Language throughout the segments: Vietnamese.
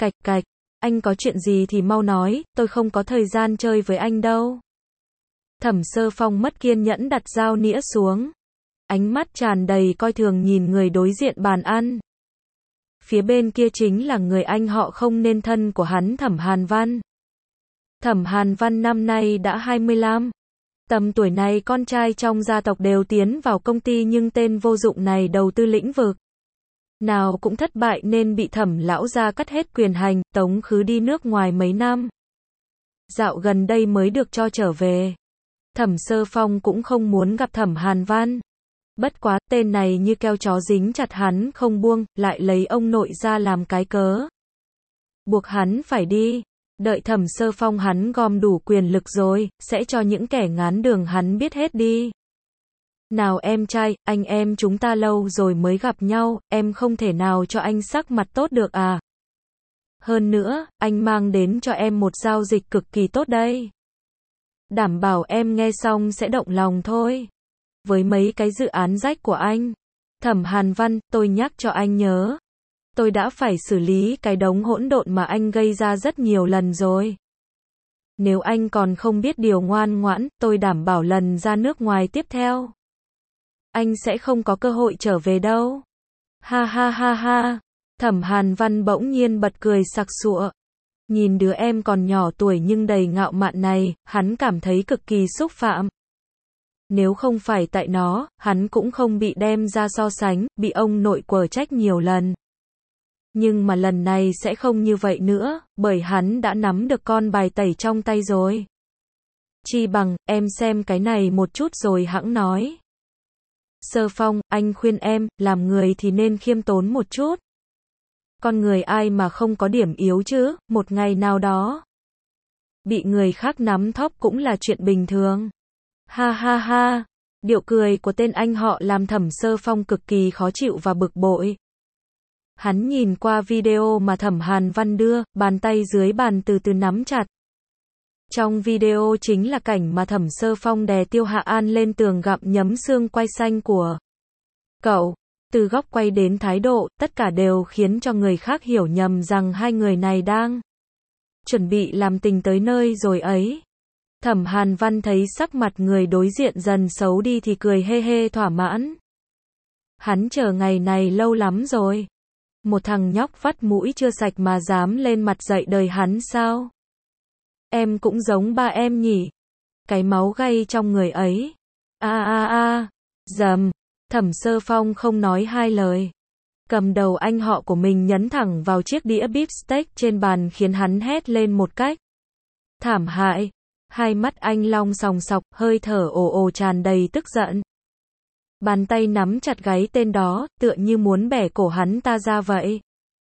Cạch cạch, anh có chuyện gì thì mau nói, tôi không có thời gian chơi với anh đâu. Thẩm Sơ Phong mất kiên nhẫn đặt dao nĩa xuống. Ánh mắt tràn đầy coi thường nhìn người đối diện bàn ăn. Phía bên kia chính là người anh họ không nên thân của hắn, Thẩm Hàn Văn. Thẩm Hàn Văn năm nay đã 25. Tầm tuổi này con trai trong gia tộc đều tiến vào công ty, nhưng tên vô dụng này đầu tư lĩnh vực nào cũng thất bại nên bị Thẩm lão gia cắt hết quyền hành, tống khứ đi nước ngoài mấy năm. Dạo gần đây mới được cho trở về. Thẩm Sơ Phong cũng không muốn gặp Thẩm Hàn Văn. Bất quá, tên này như keo chó dính chặt hắn không buông, lại lấy ông nội ra làm cái cớ. Buộc hắn phải đi. Đợi Thẩm Sơ Phong hắn gom đủ quyền lực rồi, sẽ cho những kẻ ngán đường hắn biết hết đi. Nào em trai, anh em chúng ta lâu rồi mới gặp nhau, em không thể nào cho anh sắc mặt tốt được à? Hơn nữa, anh mang đến cho em một giao dịch cực kỳ tốt đây. Đảm bảo em nghe xong sẽ động lòng thôi. Với mấy cái dự án rách của anh, Thẩm Hàn Văn, tôi nhắc cho anh nhớ. Tôi đã phải xử lý cái đống hỗn độn mà anh gây ra rất nhiều lần rồi. Nếu anh còn không biết điều ngoan ngoãn, tôi đảm bảo lần ra nước ngoài tiếp theo, anh sẽ không có cơ hội trở về đâu. Ha ha ha ha. Thẩm Hàn Văn bỗng nhiên bật cười sặc sụa. Nhìn đứa em còn nhỏ tuổi nhưng đầy ngạo mạn này, hắn cảm thấy cực kỳ xúc phạm. Nếu không phải tại nó, hắn cũng không bị đem ra so sánh, bị ông nội quở trách nhiều lần. Nhưng mà lần này sẽ không như vậy nữa, bởi hắn đã nắm được con bài tẩy trong tay rồi. Chi bằng, em xem cái này một chút rồi hẵng nói. Sơ Phong, anh khuyên em, làm người thì nên khiêm tốn một chút. Con người ai mà không có điểm yếu chứ, một ngày nào đó bị người khác nắm thóp cũng là chuyện bình thường. Ha ha ha. Điệu cười của tên anh họ làm Thẩm Sơ Phong cực kỳ khó chịu và bực bội. Hắn nhìn qua video mà Thẩm Hàn Văn đưa, bàn tay dưới bàn từ từ nắm chặt. Trong video chính là cảnh mà Thẩm Sơ Phong đè Tiêu Hạ An lên tường gặm nhấm xương quai xanh của cậu. Từ góc quay đến thái độ, tất cả đều khiến cho người khác hiểu nhầm rằng hai người này đang chuẩn bị làm tình tới nơi rồi ấy. Thẩm Hàn Văn thấy sắc mặt người đối diện dần xấu đi thì cười hê hê thỏa mãn. Hắn chờ ngày này lâu lắm rồi. Một thằng nhóc vắt mũi chưa sạch mà dám lên mặt dạy đời hắn sao? Em cũng giống ba em nhỉ? Cái máu gay trong người ấy. Dầm. Thẩm Sơ Phong không nói hai lời. Cầm đầu anh họ của mình nhấn thẳng vào chiếc đĩa beef steak trên bàn khiến hắn hét lên một cách thảm hại. Hai mắt anh long sòng sọc, hơi thở ồ ồ tràn đầy tức giận. Bàn tay nắm chặt gáy tên đó, tựa như muốn bẻ cổ hắn ta ra vậy.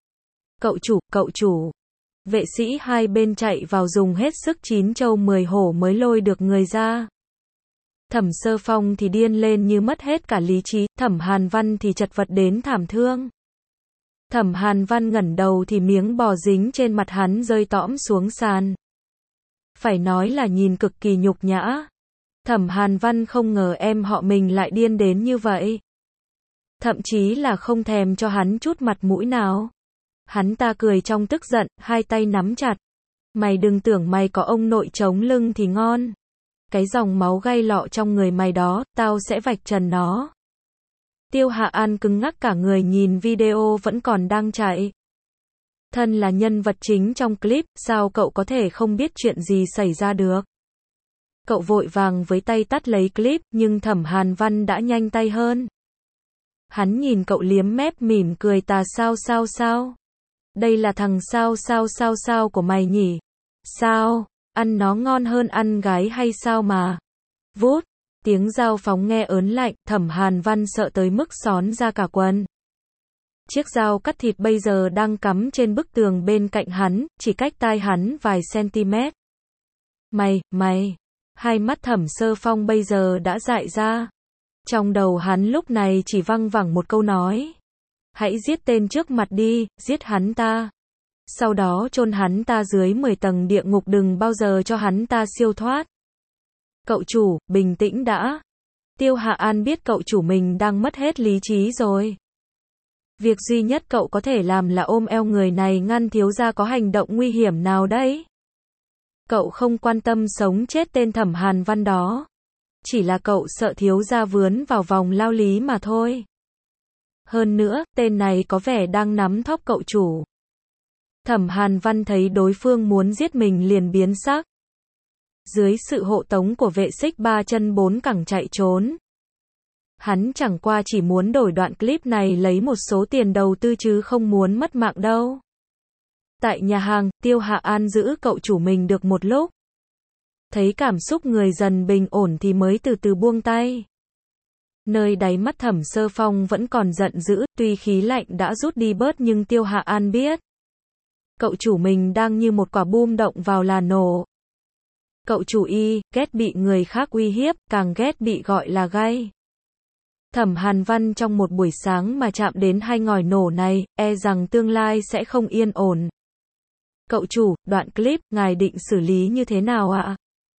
Cậu chủ. Vệ sĩ hai bên chạy vào dùng hết sức 9 trâu 10 hổ mới lôi được người ra. Thẩm Sơ Phong thì điên lên như mất hết cả lý trí, Thẩm Hàn Văn thì chật vật đến thảm thương. Thẩm Hàn Văn ngẩng đầu thì miếng bò dính trên mặt hắn rơi tõm xuống sàn. Phải nói là nhìn cực kỳ nhục nhã. Thẩm Hàn Văn không ngờ em họ mình lại điên đến như vậy. Thậm chí là không thèm cho hắn chút mặt mũi nào. Hắn ta cười trong tức giận, hai tay nắm chặt. Mày đừng tưởng mày có ông nội chống lưng thì ngon. Cái dòng máu gay lọ trong người mày đó, tao sẽ vạch trần nó. Tiêu Hạ An cứng ngắc cả người nhìn video vẫn còn đang chạy. Thân là nhân vật chính trong clip, sao cậu có thể không biết chuyện gì xảy ra được? Cậu vội vàng với tay tắt lấy clip, nhưng Thẩm Hàn Văn đã nhanh tay hơn. Hắn nhìn cậu liếm mép mỉm cười tà sao. Đây là thằng sao của mày nhỉ? Sao? Ăn nó ngon hơn ăn gái hay sao mà? Vút, tiếng dao phóng nghe ớn lạnh, Thẩm Hàn Văn sợ tới mức xón ra cả quần. Chiếc dao cắt thịt bây giờ đang cắm trên bức tường bên cạnh hắn, chỉ cách tai hắn vài cm. Mày. Hai mắt Thẩm Sơ Phong bây giờ đã dại ra. Trong đầu hắn lúc này chỉ văng vẳng một câu nói. Hãy giết tên trước mặt đi, giết hắn ta. Sau đó chôn hắn ta dưới 10 tầng địa ngục, đừng bao giờ cho hắn ta siêu thoát. Cậu chủ, bình tĩnh đã. Tiêu Hạ An biết cậu chủ mình đang mất hết lý trí rồi. Việc duy nhất cậu có thể làm là ôm eo người này ngăn thiếu gia có hành động nguy hiểm nào đấy. Cậu không quan tâm sống chết tên Thẩm Hàn Văn đó. Chỉ là cậu sợ thiếu gia vướng vào vòng lao lý mà thôi. Hơn nữa, tên này có vẻ đang nắm thóp cậu chủ. Thẩm Hàn Văn thấy đối phương muốn giết mình liền biến sắc. Dưới sự hộ tống của vệ xích 3 chân 4 cẳng chạy trốn. Hắn chẳng qua chỉ muốn đổi đoạn clip này lấy một số tiền đầu tư chứ không muốn mất mạng đâu. Tại nhà hàng, Tiêu Hạ An giữ cậu chủ mình được một lúc. Thấy cảm xúc người dần bình ổn thì mới từ từ buông tay. Nơi đáy mắt Thẩm Sơ Phong vẫn còn giận dữ, tuy khí lạnh đã rút đi bớt nhưng Tiêu Hạ An biết. Cậu chủ mình đang như một quả bom động vào là nổ. Cậu chủ ghét bị người khác uy hiếp, càng ghét bị gọi là gay. Thẩm Hàn Văn trong một buổi sáng mà chạm đến hai ngòi nổ này, e rằng tương lai sẽ không yên ổn. Cậu chủ, đoạn clip, ngài định xử lý như thế nào ạ?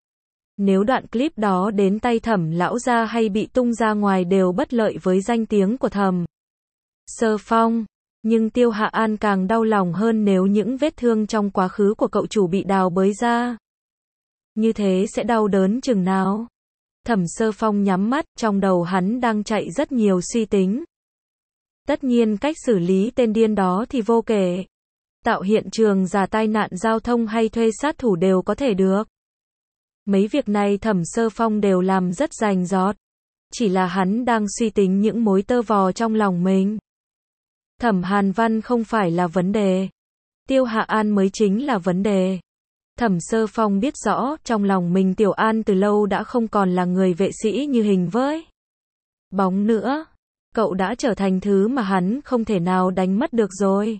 Nếu đoạn clip đó đến tay Thẩm lão gia hay bị tung ra ngoài đều bất lợi với danh tiếng của Thẩm Sơ Phong. Nhưng Tiêu Hạ An càng đau lòng hơn nếu những vết thương trong quá khứ của cậu chủ bị đào bới ra. Như thế sẽ đau đớn chừng nào? Thẩm Sơ Phong nhắm mắt, trong đầu hắn đang chạy rất nhiều suy tính. Tất nhiên cách xử lý tên điên đó thì vô kể. Tạo hiện trường giả tai nạn giao thông hay thuê sát thủ đều có thể được. Mấy việc này Thẩm Sơ Phong đều làm rất rành rọt. Chỉ là hắn đang suy tính những mối tơ vò trong lòng mình. Thẩm Hàn Văn không phải là vấn đề. Tiêu Hạ An mới chính là vấn đề. Thẩm Sơ Phong biết rõ, trong lòng mình Tiểu An từ lâu đã không còn là người vệ sĩ như hình với bóng nữa. Cậu đã trở thành thứ mà hắn không thể nào đánh mất được rồi.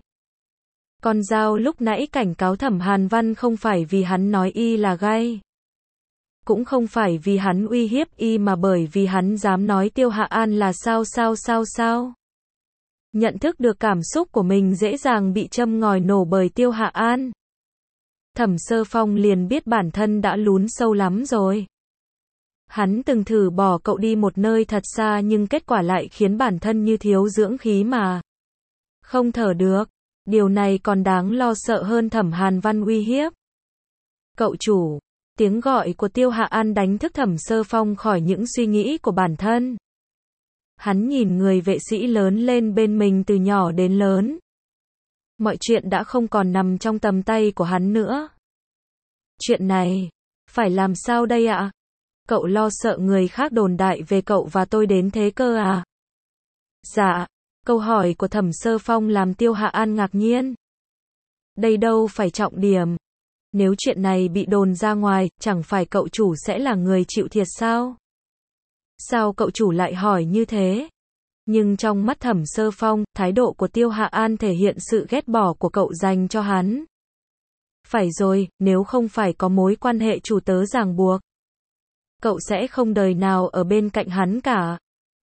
Con dao lúc nãy cảnh cáo Thẩm Hàn Văn không phải vì hắn nói là gay. Cũng không phải vì hắn uy hiếp mà bởi vì hắn dám nói Tiêu Hạ An là sao. Nhận thức được cảm xúc của mình dễ dàng bị châm ngòi nổ bởi Tiêu Hạ An. Thẩm Sơ Phong liền biết bản thân đã lún sâu lắm rồi. Hắn từng thử bỏ cậu đi một nơi thật xa nhưng kết quả lại khiến bản thân như thiếu dưỡng khí mà không thở được. Điều này còn đáng lo sợ hơn Thẩm Hàn Văn uy hiếp. Cậu chủ, tiếng gọi của Tiêu Hạ An đánh thức Thẩm Sơ Phong khỏi những suy nghĩ của bản thân. Hắn nhìn người vệ sĩ lớn lên bên mình từ nhỏ đến lớn. Mọi chuyện đã không còn nằm trong tầm tay của hắn nữa. Chuyện này, phải làm sao đây ạ? Cậu lo sợ người khác đồn đại về cậu và tôi đến thế cơ à? Dạ, câu hỏi của Thẩm Sơ Phong làm Tiêu Hạ An ngạc nhiên. Đây đâu phải trọng điểm. Nếu chuyện này bị đồn ra ngoài, chẳng phải cậu chủ sẽ là người chịu thiệt sao? Sao cậu chủ lại hỏi như thế? Nhưng trong mắt Thẩm Sơ Phong, thái độ của Tiêu Hạ An thể hiện sự ghét bỏ của cậu dành cho hắn. Phải rồi, nếu không phải có mối quan hệ chủ tớ ràng buộc, cậu sẽ không đời nào ở bên cạnh hắn cả.